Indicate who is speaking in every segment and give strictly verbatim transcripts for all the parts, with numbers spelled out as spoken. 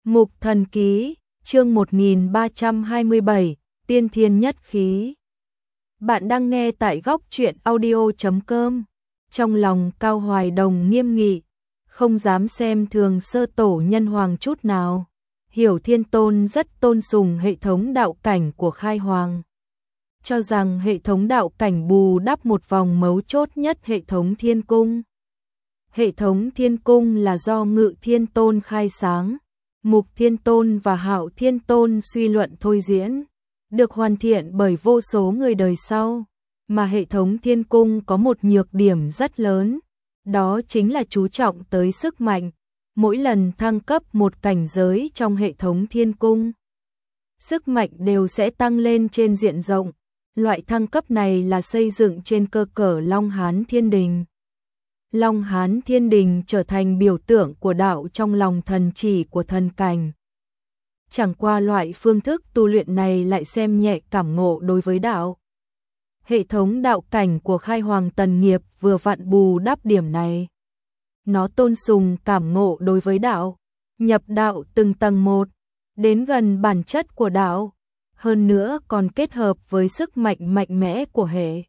Speaker 1: Mục Thần Ký, chương một nghìn ba trăm hai mươi bảy, Tiên Thiên Nhất Khí. Bạn đang nghe tại góc truyện audio chấm com. Trong lòng Cao Hoài Đồng nghiêm nghị, không dám xem thường Sơ Tổ Nhân Hoàng chút nào. Hiểu Thiên Tôn rất tôn sùng hệ thống đạo cảnh của Khai Hoàng, cho rằng hệ thống đạo cảnh bù đắp một vòng mấu chốt nhất hệ thống Thiên Cung. Hệ thống Thiên Cung là do Ngự Thiên Tôn khai sáng, Mục Thiên Tôn và Hạo Thiên Tôn suy luận thôi diễn, được hoàn thiện bởi vô số người đời sau. Mà hệ thống Thiên Cung có một nhược điểm rất lớn, đó chính là chú trọng tới sức mạnh. Mỗi lần thăng cấp một cảnh giới trong hệ thống Thiên Cung, sức mạnh đều sẽ tăng lên trên diện rộng. Loại thăng cấp này là xây dựng trên cơ sở Long Hán Thiên Đình. Long Hán Thiên Đình trở thành biểu tượng của đạo trong lòng thần chỉ của thần cảnh. Chẳng qua loại phương thức tu luyện này lại xem nhẹ cảm ngộ đối với đạo. Hệ thống đạo cảnh của Khai Hoàng Tần Nghiệp vừa vặn bù đắp điểm này. Nó tôn sùng cảm ngộ đối với đạo, nhập đạo từng tầng một, đến gần bản chất của đạo, hơn nữa còn kết hợp với sức mạnh mạnh mẽ của hệ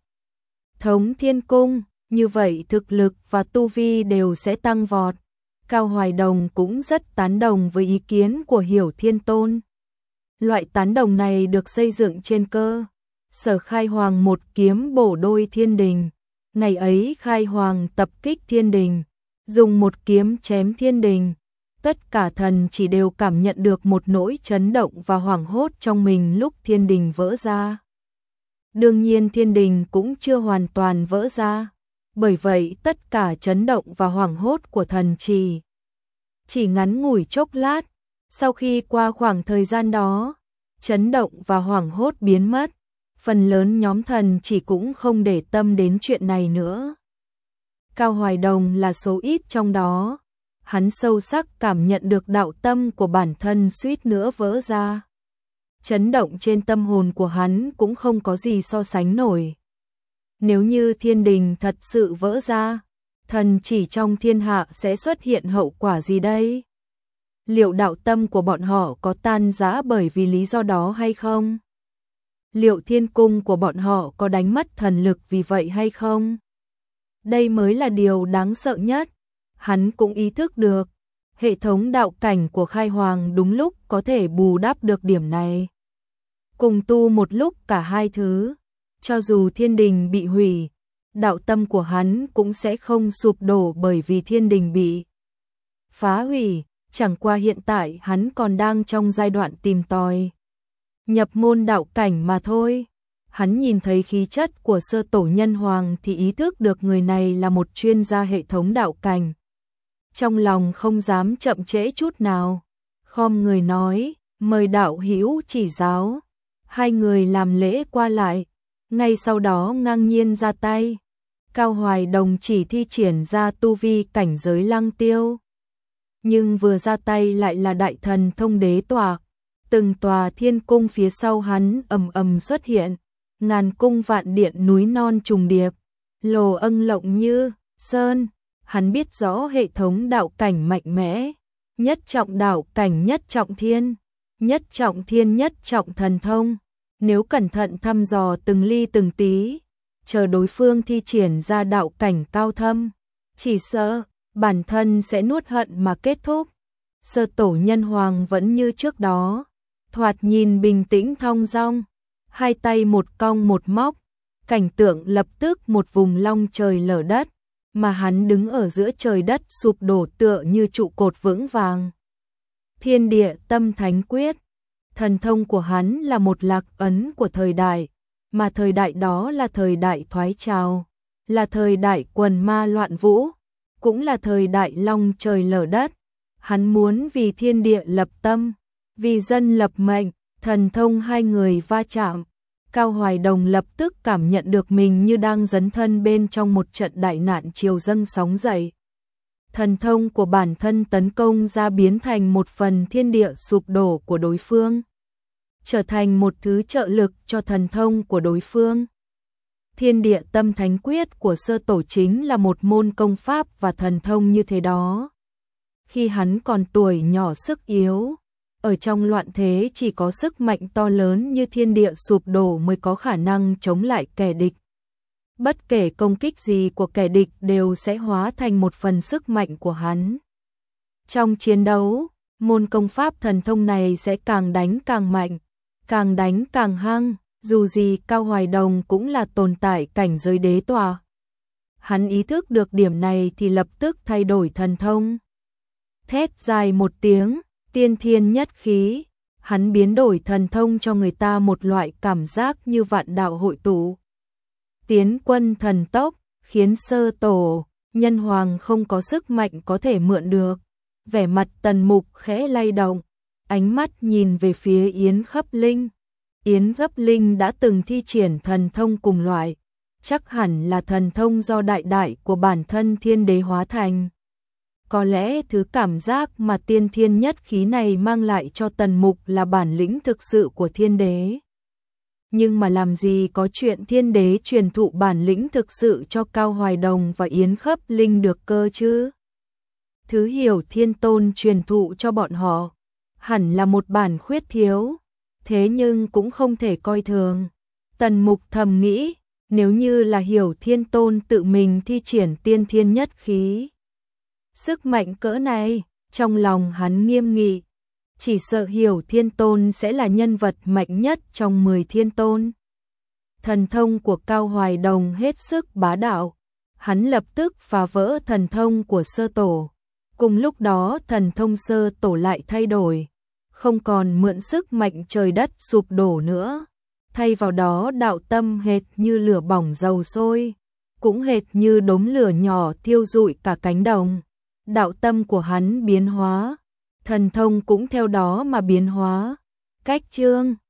Speaker 1: thống Thiên Cung. Như vậy thực lực và tu vi đều sẽ tăng vọt. Cao Hoài Đồng cũng rất tán đồng với ý kiến của Hiểu Thiên Tôn. Loại tán đồng này được xây dựng trên cơ sở Khai Hoàng một kiếm bổ đôi thiên đình. Ngày ấy Khai Hoàng tập kích thiên đình, dùng một kiếm chém thiên đình. Tất cả thần chỉ đều cảm nhận được một nỗi chấn động và hoảng hốt trong mình lúc thiên đình vỡ ra. Đương nhiên thiên đình cũng chưa hoàn toàn vỡ ra. Bởi vậy tất cả chấn động và hoảng hốt của thần chỉ chỉ ngắn ngủi chốc lát. Sau khi qua khoảng thời gian đó, chấn động và hoảng hốt biến mất. Phần lớn nhóm thần chỉ cũng không để tâm đến chuyện này nữa. Cao Hoài Đồng là số ít trong đó. Hắn sâu sắc cảm nhận được đạo tâm của bản thân suýt nữa vỡ ra. Chấn động trên tâm hồn của hắn cũng không có gì so sánh nổi. Nếu như thiên đình thật sự vỡ ra, thần chỉ trong thiên hạ sẽ xuất hiện hậu quả gì đây? Liệu đạo tâm của bọn họ có tan rã bởi vì lý do đó hay không? Liệu thiên cung của bọn họ có đánh mất thần lực vì vậy hay không? Đây mới là điều đáng sợ nhất. Hắn cũng ý thức được, hệ thống đạo cảnh của Khai Hoàng đúng lúc có thể bù đắp được điểm này. Cùng tu một lúc cả hai thứ. Cho dù thiên đình bị hủy, đạo tâm của hắn cũng sẽ không sụp đổ bởi vì thiên đình bị phá hủy. Chẳng qua hiện tại hắn còn đang trong giai đoạn tìm tòi nhập môn đạo cảnh mà thôi. Hắn nhìn thấy khí chất của Sơ Tổ Nhân Hoàng thì ý thức được người này là một chuyên gia hệ thống đạo cảnh. Trong lòng không dám chậm trễ chút nào, khom người nói, mời đạo hữu chỉ giáo. Hai người làm lễ qua lại. Ngay sau đó ngang nhiên ra tay. Cao Hoài Đồng chỉ thi triển ra tu vi cảnh giới Lăng Tiêu. Nhưng vừa ra tay lại là đại thần thông đế tòa. Từng tòa thiên cung phía sau hắn ầm ầm xuất hiện. Ngàn cung vạn điện núi non trùng điệp. Lồ âng lộng như sơn. Hắn biết rõ hệ thống đạo cảnh mạnh mẽ. Nhất trọng đạo cảnh nhất trọng thiên. Nhất trọng thiên nhất trọng thần thông. Nếu cẩn thận thăm dò từng ly từng tí, chờ đối phương thi triển ra đạo cảnh cao thâm, chỉ sợ bản thân sẽ nuốt hận mà kết thúc. Sơ Tổ Nhân Hoàng vẫn như trước đó, thoạt nhìn bình tĩnh thong dong, hai tay một cong một móc, cảnh tượng lập tức một vùng long trời lở đất, mà hắn đứng ở giữa trời đất sụp đổ tựa như trụ cột vững vàng. Thiên Địa Tâm Thánh Quyết. Thần thông của hắn là một lạc ấn của thời đại, mà thời đại đó là thời đại thoái trào, là thời đại quần ma loạn vũ, cũng là thời đại long trời lở đất. Hắn muốn vì thiên địa lập tâm, vì dân lập mệnh. Thần thông hai người va chạm, Cao Hoài Đồng lập tức cảm nhận được mình như đang dấn thân bên trong một trận đại nạn triều dâng sóng dậy. Thần thông của bản thân tấn công ra biến thành một phần thiên địa sụp đổ của đối phương, trở thành một thứ trợ lực cho thần thông của đối phương. Thiên Địa Tâm Thánh Quyết của Sơ Tổ chính là một môn công pháp và thần thông như thế đó. Khi hắn còn tuổi nhỏ sức yếu, Ở trong loạn thế chỉ có sức mạnh to lớn như thiên địa sụp đổ mới có khả năng chống lại kẻ địch. Bất kể công kích gì của kẻ địch đều sẽ hóa thành một phần sức mạnh của hắn. Trong chiến đấu, môn công pháp thần thông này sẽ càng đánh càng mạnh, càng đánh càng hăng, dù gì Cao Hoài Đồng cũng là tồn tại cảnh giới đế tòa. Hắn ý thức được điểm này thì lập tức thay đổi thần thông. Thét dài một tiếng, tiên thiên nhất khí, hắn biến đổi thần thông cho người ta một loại cảm giác như vạn đạo hội tụ. Tiến quân thần tốc, khiến Sơ Tổ, Nhân Hoàng không có sức mạnh có thể mượn được. Vẻ mặt Tần Mục khẽ lay động, ánh mắt nhìn về phía Yến Khấp Linh. Yến Khấp Linh đã từng thi triển thần thông cùng loại, chắc hẳn là thần thông do đại đại của bản thân thiên đế hóa thành. Có lẽ thứ cảm giác mà tiên thiên nhất khí này mang lại cho Tần Mục là bản lĩnh thực sự của thiên đế. Nhưng mà làm gì có chuyện thiên đế truyền thụ bản lĩnh thực sự cho Cao Hoài Đồng và Yến Khấp Linh được cơ chứ? Thứ hiểu thiên tôn truyền thụ cho bọn họ, hẳn là một bản khuyết thiếu, thế nhưng cũng không thể coi thường. Tần Mục thầm nghĩ, nếu như là hiểu thiên tôn tự mình thi triển tiên thiên nhất khí. Sức mạnh cỡ này, trong lòng hắn nghiêm nghị, chỉ sợ hiểu thiên tôn sẽ là nhân vật mạnh nhất trong mười thiên tôn. Thần thông của Cao Hoài Đồng hết sức bá đạo, hắn lập tức phá vỡ thần thông của Sơ Tổ. Cùng lúc đó thần thông Sơ Tổ lại thay đổi, không còn mượn sức mạnh trời đất sụp đổ nữa. Thay vào đó đạo tâm hệt như lửa bỏng dầu sôi, cũng hệt như đốm lửa nhỏ thiêu rụi cả cánh đồng. Đạo tâm của hắn biến hóa, thần thông cũng theo đó mà biến hóa. Cách chương